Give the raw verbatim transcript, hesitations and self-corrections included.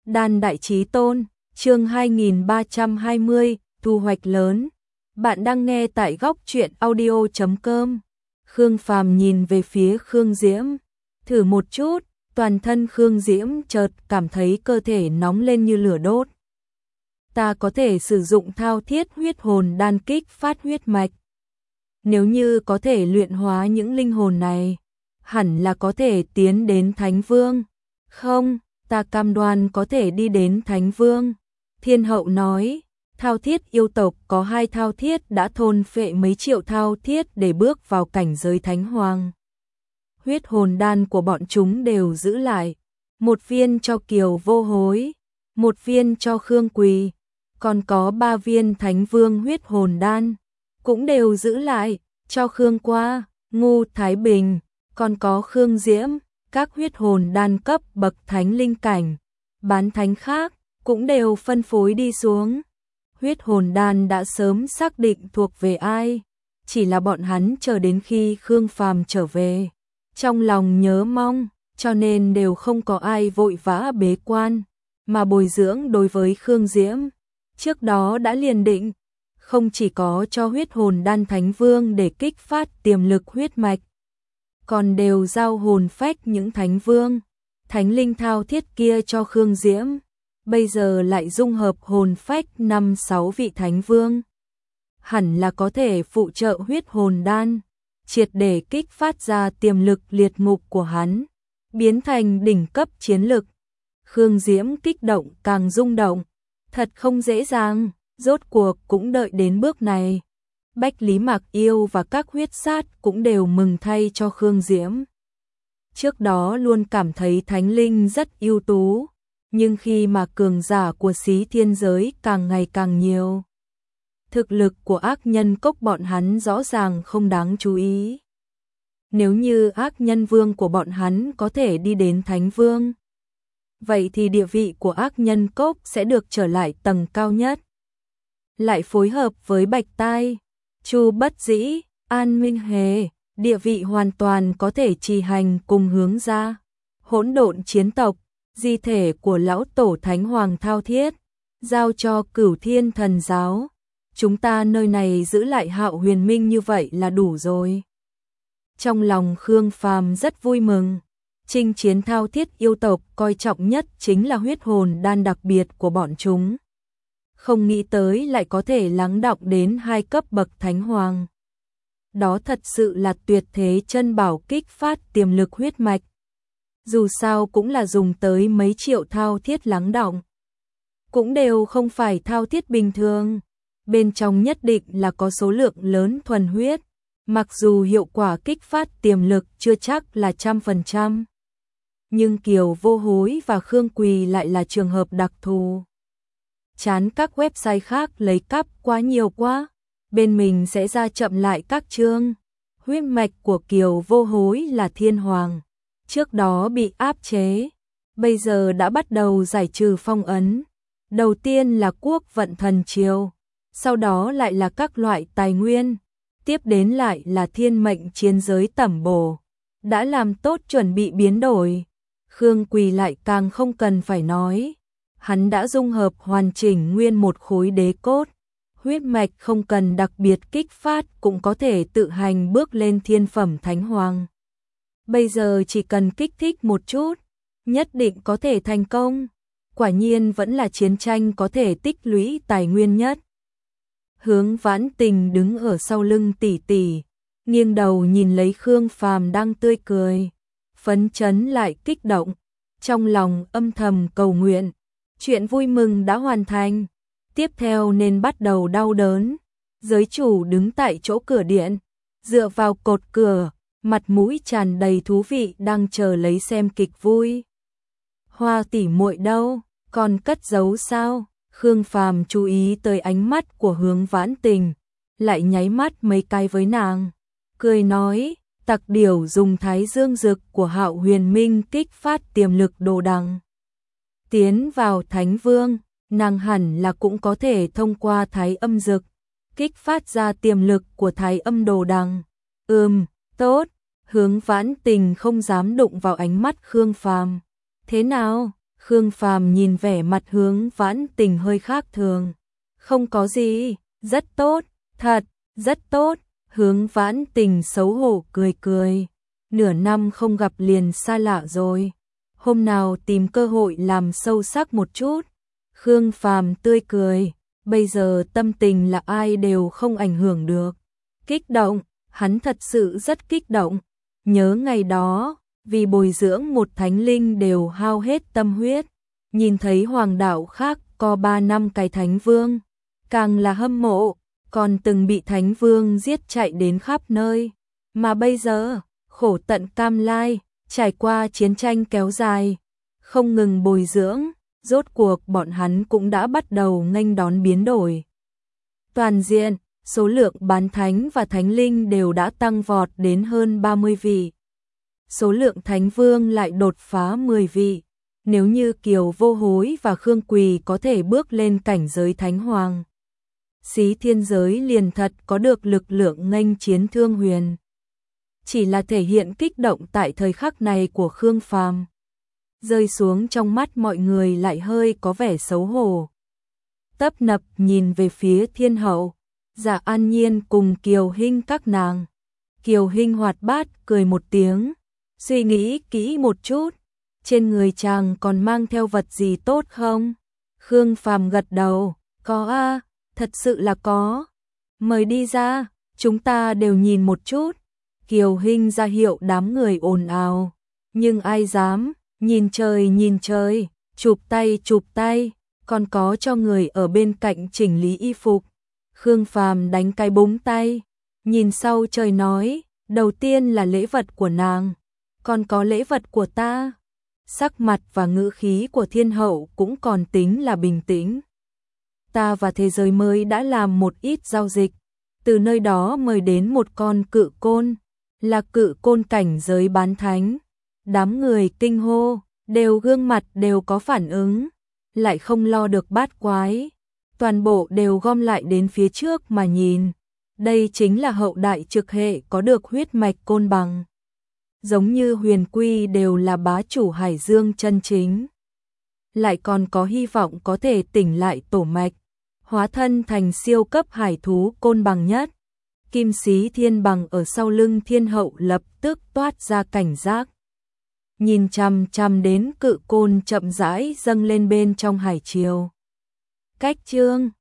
Đan đại chí tôn, chương hai nghìn ba trăm hai mươi, thu hoạch lớn. Bạn đang nghe tại góc truyện audio chấm com. Khương Phàm nhìn về phía Khương Diễm, thử một chút, toàn thân Khương Diễm chợt cảm thấy cơ thể nóng lên như lửa đốt. Ta có thể sử dụng thao thiết huyết hồn đan kích phát huyết mạch. Nếu như có thể luyện hóa những linh hồn này, hẳn là có thể tiến đến Thánh Vương. Không, ta cam đoan có thể đi đến Thánh Vương. Thiên hậu nói, thao thiết yêu tộc có hai thao thiết đã thôn phệ mấy triệu thao thiết để bước vào cảnh giới Thánh Hoàng. Huyết hồn đan của bọn chúng đều giữ lại, một viên cho Kiều Vô Hối, một viên cho Khương Quỳ, còn có ba viên Thánh Vương huyết hồn đan, cũng đều giữ lại, cho Khương Qua, Ngu Thái Bình, còn có Khương Diễm, các huyết hồn đan cấp bậc thánh linh cảnh, bán thánh khác, cũng đều phân phối đi xuống. Huyết hồn đan đã sớm xác định thuộc về ai, chỉ là bọn hắn chờ đến khi Khương Phàm trở về, trong lòng nhớ mong, cho nên đều không có ai vội vã bế quan, mà bồi dưỡng đối với Khương Diễm. Trước đó đã liền định, không chỉ có cho huyết hồn đan Thánh Vương để kích phát tiềm lực huyết mạch, còn đều giao hồn phách những Thánh Vương, Thánh Linh thao thiết kia cho Khương Diễm. Bây giờ lại dung hợp hồn phách năm sáu vị Thánh Vương, hẳn là có thể phụ trợ huyết hồn đan, triệt để kích phát ra tiềm lực liệt ngục của hắn, biến thành đỉnh cấp chiến lực. Khương Diễm kích động càng rung động, thật không dễ dàng, rốt cuộc cũng đợi đến bước này. Bách Lý Mạc Yêu và các huyết sát cũng đều mừng thay cho Khương Diễm. Trước đó luôn cảm thấy Thánh Linh rất ưu tú, nhưng khi mà cường giả của Xí Thiên giới càng ngày càng nhiều, thực lực của ác nhân cốc bọn hắn rõ ràng không đáng chú ý. Nếu như ác nhân vương của bọn hắn có thể đi đến Thánh Vương, vậy thì địa vị của ác nhân cốc sẽ được trở lại tầng cao nhất. Lại phối hợp với Bạch Tai, Chu Bất Dĩ, An Minh Hề, địa vị hoàn toàn có thể trì hành cùng hướng ra. Hỗn độn chiến tộc, di thể của lão tổ Thánh Hoàng thao thiết, giao cho Cửu Thiên Thần Giáo. Chúng ta nơi này giữ lại Hạo Huyền Minh như vậy là đủ rồi. Trong lòng Khương Phàm rất vui mừng. Chinh chiến thao thiết yêu tộc coi trọng nhất chính là huyết hồn đan đặc biệt của bọn chúng. Không nghĩ tới lại có thể lắng đọng đến hai cấp bậc Thánh Hoàng. Đó thật sự là tuyệt thế chân bảo kích phát tiềm lực huyết mạch. Dù sao cũng là dùng tới mấy triệu thao thiết lắng đọng, cũng đều không phải thao thiết bình thường. Bên trong nhất định là có số lượng lớn thuần huyết, mặc dù hiệu quả kích phát tiềm lực chưa chắc là trăm phần trăm. Nhưng Kiều Vô Hối và Khương Quỳ lại là trường hợp đặc thù. Chán các website khác lấy cắp quá nhiều quá, bên mình sẽ ra chậm lại các chương. Huyết mạch của Kiều Vô Hối là Thiên Hoàng, trước đó bị áp chế, bây giờ đã bắt đầu giải trừ phong ấn. Đầu tiên là quốc vận thần triều, sau đó lại là các loại tài nguyên, tiếp đến lại là thiên mệnh chiến giới tẩm bổ, đã làm tốt chuẩn bị biến đổi. Khương Quỳ lại càng không cần phải nói, hắn đã dung hợp hoàn chỉnh nguyên một khối đế cốt, huyết mạch không cần đặc biệt kích phát cũng có thể tự hành bước lên thiên phẩm Thánh Hoàng. Bây giờ chỉ cần kích thích một chút, nhất định có thể thành công. Quả nhiên vẫn là chiến tranh có thể tích lũy tài nguyên nhất. Hướng Vãn Tình đứng ở sau lưng tỷ tỷ, nghiêng đầu nhìn lấy Khương Phàm đang tươi cười, phấn chấn lại kích động, trong lòng âm thầm cầu nguyện, chuyện vui mừng đã hoàn thành, tiếp theo nên bắt đầu đau đớn. Giới chủ đứng tại chỗ cửa điện, dựa vào cột cửa, mặt mũi tràn đầy thú vị đang chờ lấy xem kịch vui. Hoa tỷ muội đâu, còn cất giấu sao? Khương Phàm chú ý tới ánh mắt của Hướng Vãn Tình, lại nháy mắt mấy cái với nàng, cười nói, tặc điểu dùng thái dương dực của Hạo Huyền Minh kích phát tiềm lực đồ đằng. Tiến vào Thánh Vương, nàng hẳn là cũng có thể thông qua thái âm dực, kích phát ra tiềm lực của thái âm đồ đằng. Ừm, tốt. Hướng Vãn Tình không dám đụng vào ánh mắt Khương Phàm. Thế nào? Khương Phàm nhìn vẻ mặt Hướng Vãn Tình hơi khác thường. Không có gì, rất tốt, thật, rất tốt. Hướng Vãn Tình xấu hổ cười cười. Nửa năm không gặp liền xa lạ rồi. Hôm nào tìm cơ hội làm sâu sắc một chút. Khương Phàm tươi cười. Bây giờ tâm tình là ai đều không ảnh hưởng được. Kích động, hắn thật sự rất kích động. Nhớ ngày đó, vì bồi dưỡng một thánh linh đều hao hết tâm huyết. Nhìn thấy hoàng đạo khác có ba năm cái thánh vương. Càng là hâm mộ, còn từng bị thánh vương giết chạy đến khắp nơi. Mà bây giờ, khổ tận cam lai, trải qua chiến tranh kéo dài, không ngừng bồi dưỡng, rốt cuộc bọn hắn cũng đã bắt đầu nghênh đón biến đổi. Toàn diện, số lượng bán thánh và thánh linh đều đã tăng vọt đến hơn ba mươi vị. Số lượng thánh vương lại đột phá mười vị. Nếu như Kiều Vô Hối và Khương Quỳ có thể bước lên cảnh giới thánh hoàng, Xí Thiên giới liền thật có được lực lượng nghênh chiến Thương Huyền. Chỉ là thể hiện kích động tại thời khắc này của Khương Phàm, rơi xuống trong mắt mọi người lại hơi có vẻ xấu hổ. Tấp nập nhìn về phía Thiên hậu, Dạ An Nhiên cùng Kiều Hinh các nàng. Kiều Hinh hoạt bát cười một tiếng, suy nghĩ kỹ một chút, trên người chàng còn mang theo vật gì tốt không? Khương Phàm gật đầu, có a, thật sự là có. Mời đi ra, chúng ta đều nhìn một chút. Kiều Hinh ra hiệu đám người ồn ào, nhưng ai dám, nhìn trời nhìn trời, chụp tay chụp tay, còn có cho người ở bên cạnh chỉnh lý y phục. Khương Phàm đánh cái búng tay, nhìn sau trời nói, đầu tiên là lễ vật của nàng, còn có lễ vật của ta. Sắc mặt và ngữ khí của Thiên hậu cũng còn tính là bình tĩnh. Ta và thế giới mới đã làm một ít giao dịch, từ nơi đó mời đến một con cự côn, là cự côn cảnh giới bán thánh. Đám người kinh hô, đều gương mặt đều có phản ứng, lại không lo được bát quái, toàn bộ đều gom lại đến phía trước mà nhìn. Đây chính là hậu đại trực hệ có được huyết mạch côn bằng. Giống như Huyền Quy đều là bá chủ Hải Dương chân chính. Lại còn có hy vọng có thể tỉnh lại tổ mạch, hóa thân thành siêu cấp hải thú côn bằng nhất. Kim Xí Thiên bằng ở sau lưng Thiên hậu lập tức toát ra cảnh giác. Nhìn chằm chằm đến cự côn chậm rãi dâng lên bên trong hải triều. Cách chương